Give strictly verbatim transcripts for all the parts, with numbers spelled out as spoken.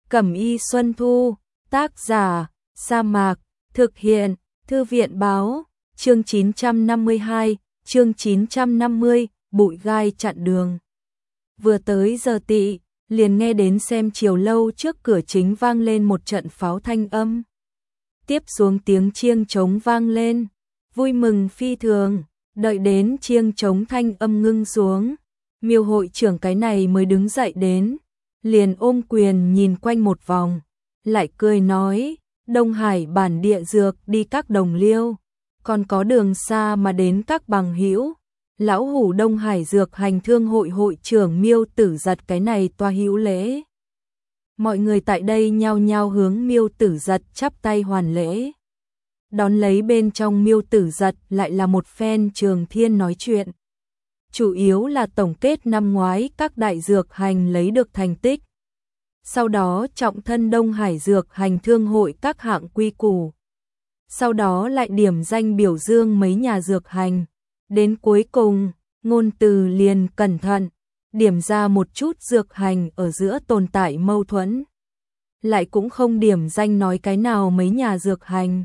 Cẩm y Xuân Thu, tác giả, Sa Mạc, thực hiện, Thư viện báo, chương chín trăm năm mươi hai, chương chín trăm năm mươi, bụi gai chặn đường. Vừa tới giờ tỵ, liền nghe đến xem chiều lâu trước cửa chính vang lên một trận pháo thanh âm. Tiếp xuống tiếng chiêng trống vang lên, vui mừng phi thường, đợi đến chiêng trống thanh âm ngưng xuống. Miêu hội trưởng cái này mới đứng dậy đến, liền ôm quyền nhìn quanh một vòng, lại cười nói, Đông Hải bản địa dược đi các đồng liêu, còn có đường xa mà đến các bằng hữu. Lão hủ Đông Hải dược hành thương hội hội trưởng Miêu Tử Giật cái này toa hữu lễ. Mọi người tại đây nhao nhao hướng Miêu Tử Giật chắp tay hoàn lễ. Đón lấy bên trong Miêu Tử Giật lại là một phen trường thiên nói chuyện. Chủ yếu là tổng kết năm ngoái các đại dược hành lấy được thành tích. Sau đó trọng thân Đông Hải dược hành thương hội các hạng quy củ. Sau đó lại điểm danh biểu dương mấy nhà dược hành. Đến cuối cùng, ngôn từ liền cẩn thận, điểm ra một chút dược hành ở giữa tồn tại mâu thuẫn. Lại cũng không điểm danh nói cái nào mấy nhà dược hành.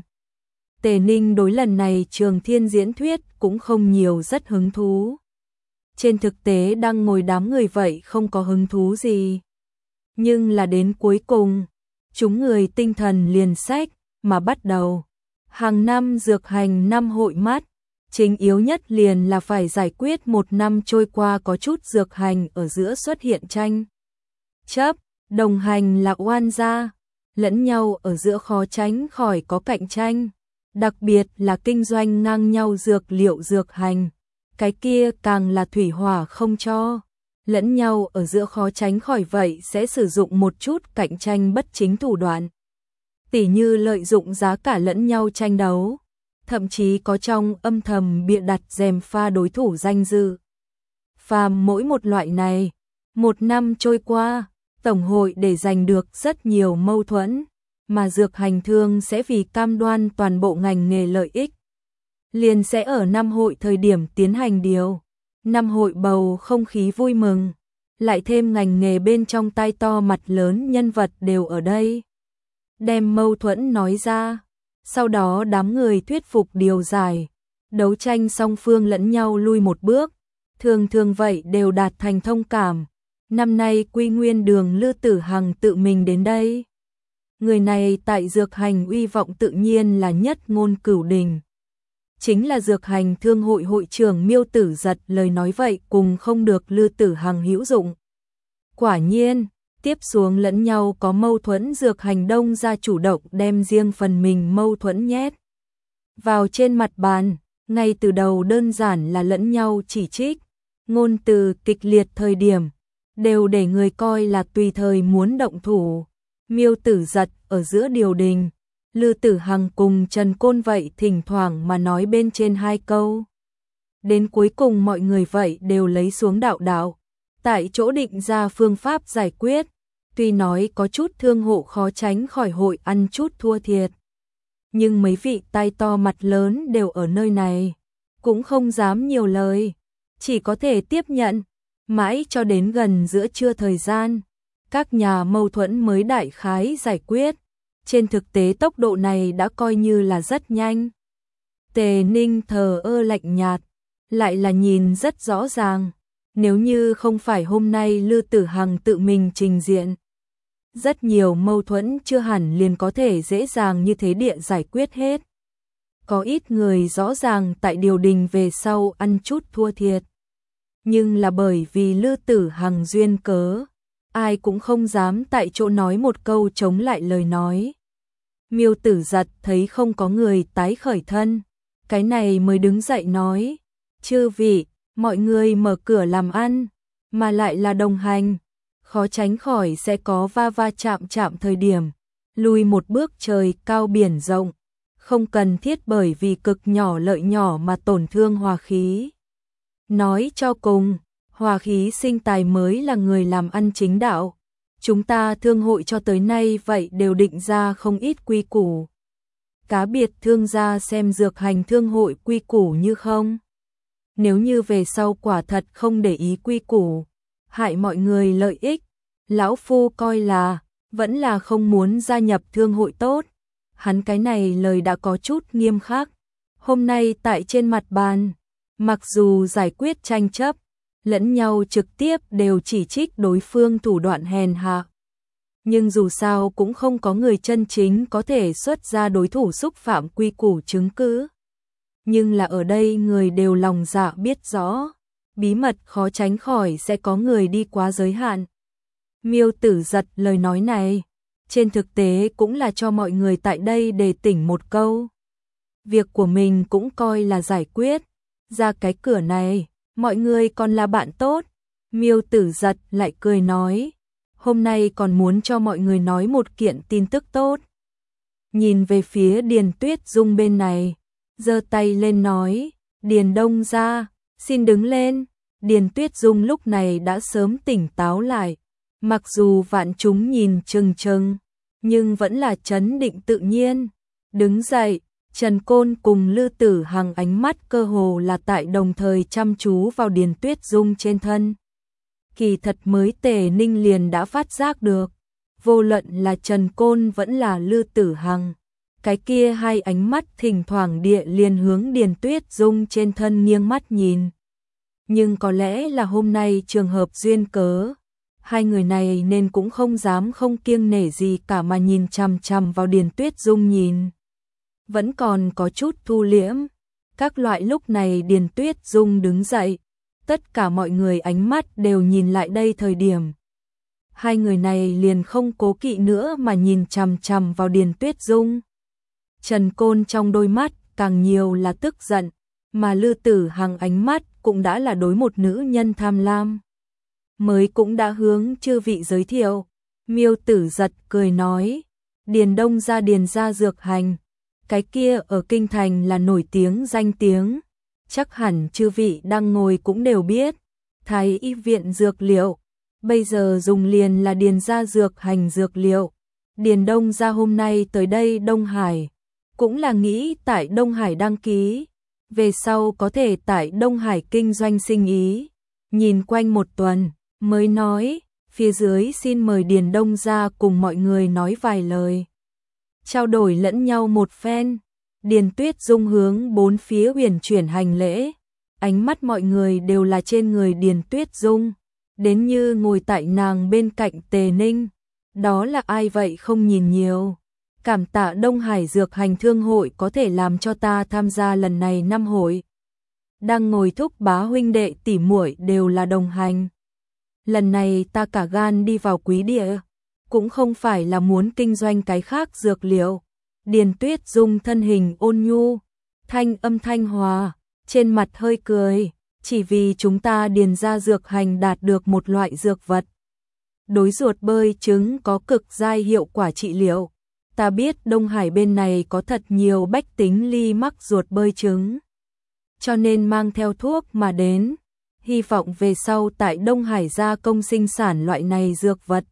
Tề Ninh đối lần này trường thiên diễn thuyết cũng không nhiều rất hứng thú. Trên thực tế đang ngồi đám người vậy không có hứng thú gì. Nhưng là đến cuối cùng, chúng người tinh thần liền sách mà bắt đầu. Hàng năm dược hành năm hội mắt, chính yếu nhất liền là phải giải quyết một năm trôi qua có chút dược hành ở giữa xuất hiện tranh chấp, đồng hành là oan gia, lẫn nhau ở giữa khó tránh khỏi có cạnh tranh, đặc biệt là kinh doanh ngang nhau dược liệu dược hành, cái kia càng là thủy hỏa không cho, lẫn nhau ở giữa khó tránh khỏi vậy sẽ sử dụng một chút cạnh tranh bất chính thủ đoạn, tỉ như lợi dụng giá cả lẫn nhau tranh đấu. Thậm chí có trong âm thầm bịa đặt gièm pha đối thủ danh dự. Phàm mỗi một loại này, một năm trôi qua, Tổng hội để giành được rất nhiều mâu thuẫn, mà dược hành thương sẽ vì cam đoan toàn bộ ngành nghề lợi ích. Liền sẽ ở năm hội thời điểm tiến hành điều. Năm hội bầu không khí vui mừng, lại thêm ngành nghề bên trong tai to mặt lớn nhân vật đều ở đây. Đem mâu thuẫn nói ra. Sau đó đám người thuyết phục điều giải, đấu tranh song phương lẫn nhau lui một bước, thường thường vậy đều đạt thành thông cảm. Năm nay Quy Nguyên Đường Lư Tử Hằng tự mình đến đây. Người này tại dược hành uy vọng tự nhiên là nhất ngôn cửu đình. Chính là dược hành thương hội hội trưởng Miêu Tử Giật lời nói vậy cùng không được Lư Tử Hằng hữu dụng. Quả nhiên, tiếp xuống lẫn nhau có mâu thuẫn dược hành Đông ra chủ động đem riêng phần mình mâu thuẫn nhét vào trên mặt bàn, ngay từ đầu đơn giản là lẫn nhau chỉ trích, ngôn từ kịch liệt thời điểm, đều để người coi là tùy thời muốn động thủ. Miêu Tử Giật ở giữa điều đình, Lư Tử Hằng cùng Trần Côn vậy thỉnh thoảng mà nói bên trên hai câu. Đến cuối cùng mọi người vậy đều lấy xuống đạo đạo, tại chỗ định ra phương pháp giải quyết. Tuy nói có chút thương hộ khó tránh khỏi hội ăn chút thua thiệt, nhưng mấy vị tai to mặt lớn đều ở nơi này, cũng không dám nhiều lời, chỉ có thể tiếp nhận, mãi cho đến gần giữa trưa thời gian, các nhà mâu thuẫn mới đại khái giải quyết, trên thực tế tốc độ này đã coi như là rất nhanh. Tề Ninh thờ ơ lạnh nhạt, lại là nhìn rất rõ ràng, nếu như không phải hôm nay Lư Tử Hằng tự mình trình diện, rất nhiều mâu thuẫn chưa hẳn liền có thể dễ dàng như thế địa giải quyết hết. Có ít người rõ ràng tại điều đình về sau ăn chút thua thiệt. Nhưng là bởi vì Lư Tử Hằng duyên cớ, ai cũng không dám tại chỗ nói một câu chống lại lời nói. Miêu Tử Giật thấy không có người tái khởi thân, cái này mới đứng dậy nói, chư vị, mọi người mở cửa làm ăn, mà lại là đồng hành. Khó tránh khỏi sẽ có va va chạm chạm thời điểm, lùi một bước trời cao biển rộng, không cần thiết bởi vì cực nhỏ lợi nhỏ mà tổn thương hòa khí. Nói cho cùng, hòa khí sinh tài mới là người làm ăn chính đạo. Chúng ta thương hội cho tới nay vậy đều định ra không ít quy củ. Cá biệt thương gia xem dược hành thương hội quy củ như không. Nếu như về sau quả thật không để ý quy củ, hại mọi người lợi ích, lão phu coi là vẫn là không muốn gia nhập thương hội tốt. Hắn cái này lời đã có chút nghiêm khắc. Hôm nay tại trên mặt bàn, mặc dù giải quyết tranh chấp, lẫn nhau trực tiếp đều chỉ trích đối phương thủ đoạn hèn hạ. Nhưng dù sao cũng không có người chân chính có thể xuất ra đối thủ xúc phạm quy củ chứng cứ. Nhưng là ở đây người đều lòng dạ biết rõ, bí mật khó tránh khỏi sẽ có người đi quá giới hạn. Miêu Tử Giật lời nói này, trên thực tế cũng là cho mọi người tại đây đề tỉnh một câu. Việc của mình cũng coi là giải quyết, ra cái cửa này, mọi người còn là bạn tốt. Miêu Tử Giật lại cười nói, hôm nay còn muốn cho mọi người nói một kiện tin tức tốt. Nhìn về phía Điền Tuyết Dung bên này, giơ tay lên nói, Điền Đông gia, xin đứng lên. Điền Tuyết Dung lúc này đã sớm tỉnh táo lại, mặc dù vạn chúng nhìn chừng chừng, nhưng vẫn là trấn định tự nhiên. Đứng dậy, Trần Côn cùng Lư Tử Hằng ánh mắt cơ hồ là tại đồng thời chăm chú vào Điền Tuyết Dung trên thân. Kỳ thật mới Tề Ninh liền đã phát giác được, vô luận là Trần Côn vẫn là Lư Tử Hằng, cái kia hai ánh mắt thỉnh thoảng địa liền hướng Điền Tuyết Dung trên thân nghiêng mắt nhìn. Nhưng có lẽ là hôm nay trường hợp duyên cớ, hai người này nên cũng không dám không kiêng nể gì cả mà nhìn chằm chằm vào Điền Tuyết Dung nhìn. Vẫn còn có chút thu liễm. Các loại lúc này Điền Tuyết Dung đứng dậy, tất cả mọi người ánh mắt đều nhìn lại đây thời điểm. Hai người này liền không cố kỵ nữa mà nhìn chằm chằm vào Điền Tuyết Dung. Trần Côn trong đôi mắt càng nhiều là tức giận, mà Lư Tử Hằng ánh mắt cũng đã là đối một nữ nhân tham lam. Mới cũng đã hướng chư vị giới thiệu. Miêu Tử Giật cười nói, Điền Đông gia Điền gia dược hành, cái kia ở kinh thành là nổi tiếng danh tiếng, chắc hẳn chư vị đang ngồi cũng đều biết. Thái y viện dược liệu, bây giờ dùng liền là Điền gia dược hành dược liệu. Điền Đông gia hôm nay tới đây Đông Hải, cũng là nghĩ tại Đông Hải đăng ký, về sau có thể tại Đông Hải kinh doanh sinh ý. Nhìn quanh một tuần, mới nói, phía dưới xin mời Điền Đông gia cùng mọi người nói vài lời. Trao đổi lẫn nhau một phen, Điền Tuyết Dung hướng bốn phía huyền chuyển hành lễ, ánh mắt mọi người đều là trên người Điền Tuyết Dung, đến như ngồi tại nàng bên cạnh Tề Ninh, đó là ai vậy không nhìn nhiều. Cảm tạ Đông Hải Dược Hành Thương hội có thể làm cho ta tham gia lần này năm hội. Đang ngồi thúc bá huynh đệ tỷ muội đều là đồng hành. Lần này ta cả gan đi vào quý địa, cũng không phải là muốn kinh doanh cái khác dược liệu. Điền Tuyết Dung thân hình ôn nhu, thanh âm thanh hòa, trên mặt hơi cười, chỉ vì chúng ta Điền gia dược hành đạt được một loại dược vật. Đối ruột bơi trứng có cực giai hiệu quả trị liệu. Ta biết Đông Hải bên này có thật nhiều bách tính ly mắc ruột bơi trứng, cho nên mang theo thuốc mà đến, hy vọng về sau tại Đông Hải gia công sinh sản loại này dược vật.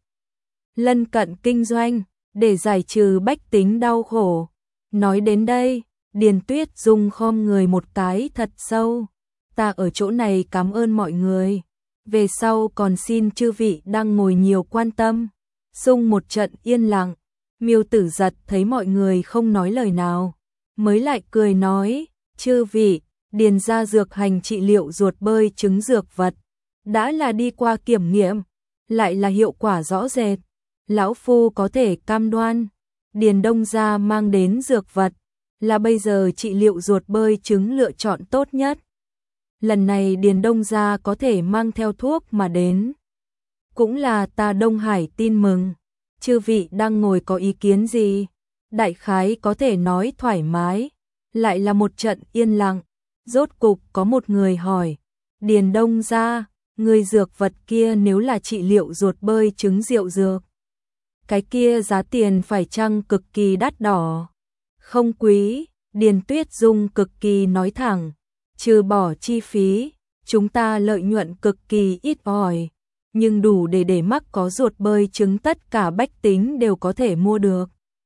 Lân cận kinh doanh, để giải trừ bách tính đau khổ. Nói đến đây, Điền Tuyết Dung khom người một cái thật sâu. Ta ở chỗ này cảm ơn mọi người. Về sau còn xin chư vị đang ngồi nhiều quan tâm. Xung một trận yên lặng, Miêu Tử Giật thấy mọi người không nói lời nào, mới lại cười nói, chư vị, Điền gia dược hành trị liệu ruột bơi trứng dược vật, đã là đi qua kiểm nghiệm, lại là hiệu quả rõ rệt. Lão Phu có thể cam đoan, Điền Đông gia mang đến dược vật, là bây giờ trị liệu ruột bơi trứng lựa chọn tốt nhất. Lần này Điền Đông gia có thể mang theo thuốc mà đến, cũng là ta Đông Hải tin mừng. Chư vị đang ngồi có ý kiến gì? Đại khái có thể nói thoải mái. Lại là một trận yên lặng. Rốt cục có một người hỏi, Điền Đông gia, người dược vật kia nếu là trị liệu ruột bơi trứng rượu dược, cái kia giá tiền phải chăng cực kỳ đắt đỏ? Không quý. Điền Tuyết Dung cực kỳ nói thẳng, trừ bỏ chi phí, chúng ta lợi nhuận cực kỳ ít ỏi, nhưng đủ để để mắc có ruột bơi trứng tất cả bách tính đều có thể mua được.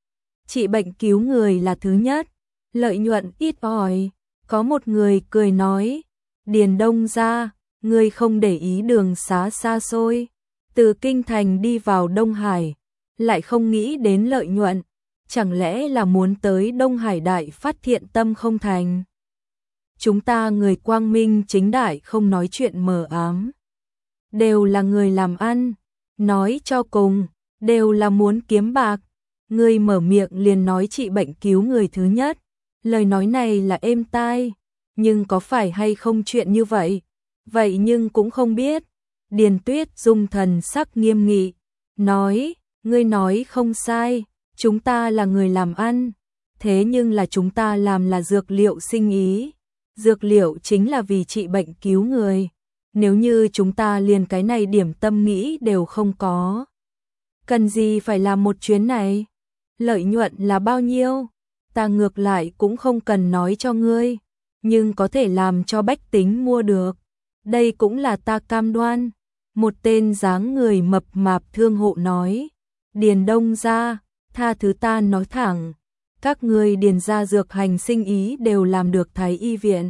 Trị bệnh cứu người là thứ nhất, lợi nhuận ít ỏi. Có một người cười nói, Điền Đông gia, người không để ý đường xá xa xôi, từ kinh thành đi vào Đông Hải, lại không nghĩ đến lợi nhuận, chẳng lẽ là muốn tới Đông Hải Đại phát thiện tâm không thành? Chúng ta người quang minh chính đại không nói chuyện mờ ám. Đều là người làm ăn, nói cho cùng, đều là muốn kiếm bạc. Người mở miệng liền nói trị bệnh cứu người thứ nhất. Lời nói này là êm tai, nhưng có phải hay không chuyện như vậy? Vậy nhưng cũng không biết. Điền Tuyết Dung thần sắc nghiêm nghị, nói, ngươi nói không sai, chúng ta là người làm ăn, thế nhưng là chúng ta làm là dược liệu sinh ý. Dược liệu chính là vì trị bệnh cứu người. Nếu như chúng ta liền cái này điểm tâm nghĩ đều không có, cần gì phải làm một chuyến này? Lợi nhuận là bao nhiêu? Ta ngược lại cũng không cần nói cho ngươi, nhưng có thể làm cho bách tính mua được. Đây cũng là ta cam đoan. Một tên dáng người mập mạp thương hộ nói, Điền Đông gia, tha thứ ta nói thẳng, các ngươi Điền gia dược hành sinh ý đều làm được Thái y viện.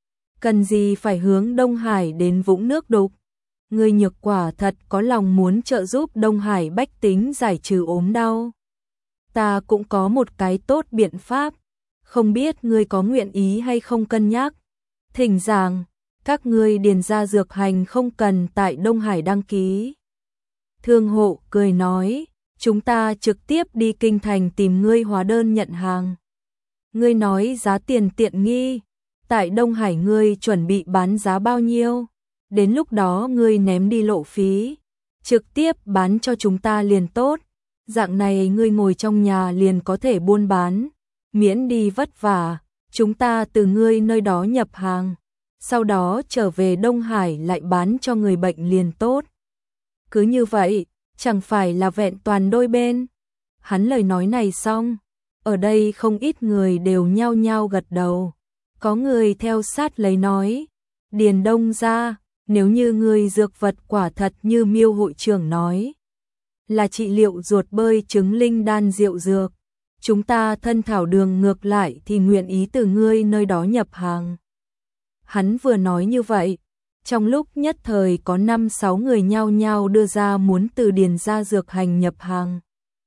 Cần gì phải hướng Đông Hải đến vũng nước đục? Ngươi nhược quả thật có lòng muốn trợ giúp Đông Hải bách tính giải trừ ốm đau. Ta cũng có một cái tốt biện pháp, không biết ngươi có nguyện ý hay không cân nhắc. Thỉnh giảng, các ngươi Điền gia dược hành không cần tại Đông Hải đăng ký. Thương hộ cười nói, chúng ta trực tiếp đi kinh thành tìm ngươi hóa đơn nhận hàng. Ngươi nói giá tiền tiện nghi, tại Đông Hải ngươi chuẩn bị bán giá bao nhiêu? Đến lúc đó ngươi ném đi lộ phí, trực tiếp bán cho chúng ta liền tốt. Dạng này ngươi ngồi trong nhà liền có thể buôn bán, miễn đi vất vả, chúng ta từ ngươi nơi đó nhập hàng, sau đó trở về Đông Hải lại bán cho người bệnh liền tốt. Cứ như vậy, chẳng phải là vẹn toàn đôi bên. Hắn lời nói này xong, ở đây không ít người đều nhao nhao gật đầu. Có người theo sát lấy nói, Điền Đông gia, nếu như người dược vật quả thật như Miêu hội trưởng nói, là trị liệu ruột bơi trứng linh đan rượu dược, chúng ta thân thảo đường ngược lại thì nguyện ý từ ngươi nơi đó nhập hàng. Hắn vừa nói như vậy, trong lúc nhất thời có năm sáu người nhao nhao đưa ra muốn từ Điền gia dược hành nhập hàng.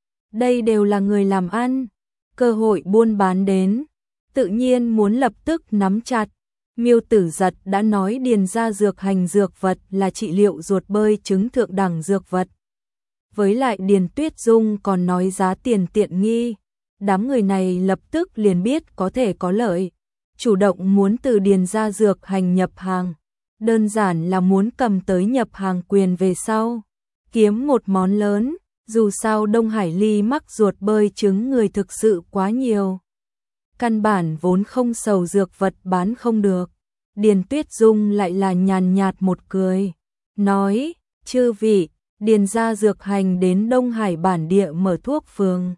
Đây đều là người làm ăn, cơ hội buôn bán đến, tự nhiên muốn lập tức nắm chặt. Miêu Tử Giật đã nói Điền gia dược hành dược vật là trị liệu ruột bơi trứng thượng đẳng dược vật. Với lại Điền Tuyết Dung còn nói giá tiền tiện nghi, đám người này lập tức liền biết có thể có lợi, chủ động muốn từ Điền gia dược hành nhập hàng, đơn giản là muốn cầm tới nhập hàng quyền về sau, kiếm một món lớn, dù sao Đông Hải ly mắc ruột bơi trứng người thực sự quá nhiều. Căn bản vốn không sầu dược vật bán không được. Điền Tuyết Dung lại là nhàn nhạt một cười, nói, chư vị, Điền gia dược hành đến Đông Hải bản địa mở thuốc phường.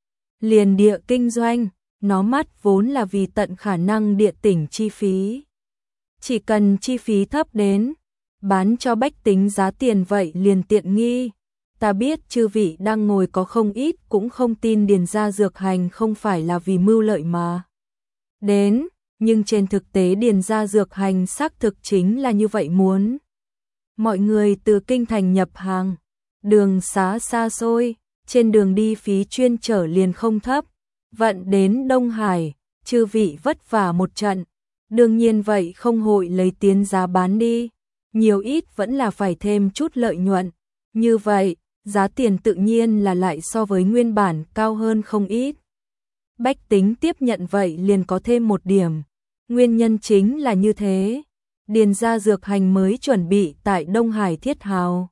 Liền địa kinh doanh, nó mắt vốn là vì tận khả năng địa tỉnh chi phí. Chỉ cần chi phí thấp đến, bán cho bách tính giá tiền vậy liền tiện nghi. Ta biết chư vị đang ngồi có không ít cũng không tin Điền gia dược hành không phải là vì mưu lợi mà đến, nhưng trên thực tế Điền gia dược hành xác thực chính là như vậy muốn. Mọi người từ kinh thành nhập hàng, đường xá xa xôi, trên đường đi phí chuyên trở liền không thấp, vận đến Đông Hải, chư vị vất vả một trận, đương nhiên vậy không hội lấy tiến giá bán đi, nhiều ít vẫn là phải thêm chút lợi nhuận, như vậy, giá tiền tự nhiên là lại so với nguyên bản cao hơn không ít. Bách tính tiếp nhận vậy liền có thêm một điểm, nguyên nhân chính là như thế, Điền gia dược hành mới chuẩn bị tại Đông Hải thiết hào.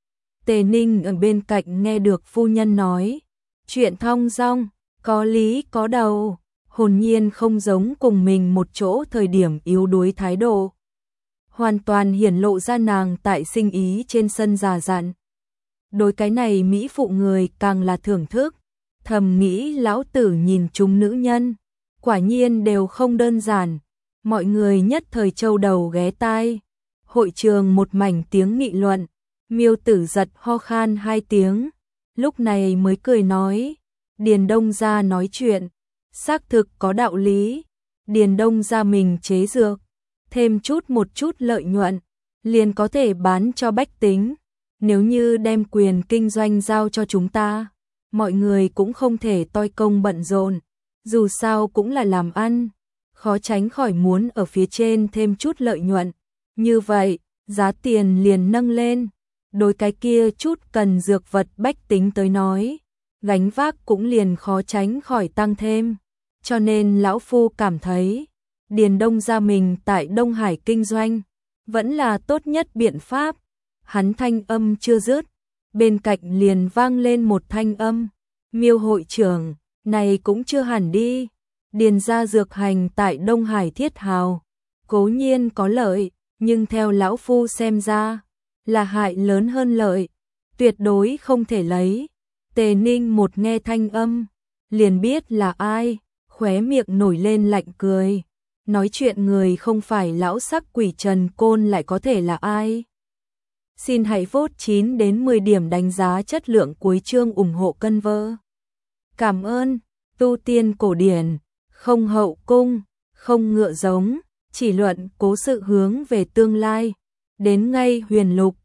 Tề Ninh ở bên cạnh nghe được phu nhân nói, chuyện thong dong, có lý có đầu, hồn nhiên không giống cùng mình một chỗ thời điểm yếu đuối thái độ. Hoàn toàn hiển lộ ra nàng tại sinh ý trên sân già dặn. Đối cái này mỹ phụ người càng là thưởng thức, thầm nghĩ lão tử nhìn chúng nữ nhân, quả nhiên đều không đơn giản, mọi người nhất thời châu đầu ghé tai. Hội trường một mảnh tiếng nghị luận, Miêu Tử Giật ho khan hai tiếng, lúc này mới cười nói, Điền Đông gia nói chuyện, xác thực có đạo lý, Điền Đông gia mình chế dược, thêm chút một chút lợi nhuận, liền có thể bán cho bách tính, nếu như đem quyền kinh doanh giao cho chúng ta, mọi người cũng không thể toi công bận rộn, dù sao cũng là làm ăn, khó tránh khỏi muốn ở phía trên thêm chút lợi nhuận. Như vậy, giá tiền liền nâng lên, đối cái kia chút cần dược vật bách tính tới nói, gánh vác cũng liền khó tránh khỏi tăng thêm. Cho nên lão phu cảm thấy, Điền Đông gia mình tại Đông Hải kinh doanh, vẫn là tốt nhất biện pháp. Hắn thanh âm chưa dứt, bên cạnh liền vang lên một thanh âm, Miêu hội trưởng, này cũng chưa hẳn đi. Điền gia dược hành tại Đông Hải thiết hào, cố nhiên có lợi, nhưng theo lão phu xem ra, là hại lớn hơn lợi, tuyệt đối không thể lấy. Tề Ninh một nghe thanh âm, liền biết là ai, khóe miệng nổi lên lạnh cười. Nói chuyện người không phải lão sắc quỷ Trần Côn lại có thể là ai? Xin hãy vote chín đến mười điểm đánh giá chất lượng cuối chương ủng hộ cân vơ. Cảm ơn, tu tiên cổ điển, không hậu cung, không ngựa giống, chỉ luận cố sự hướng về tương lai, đến ngay huyền lục,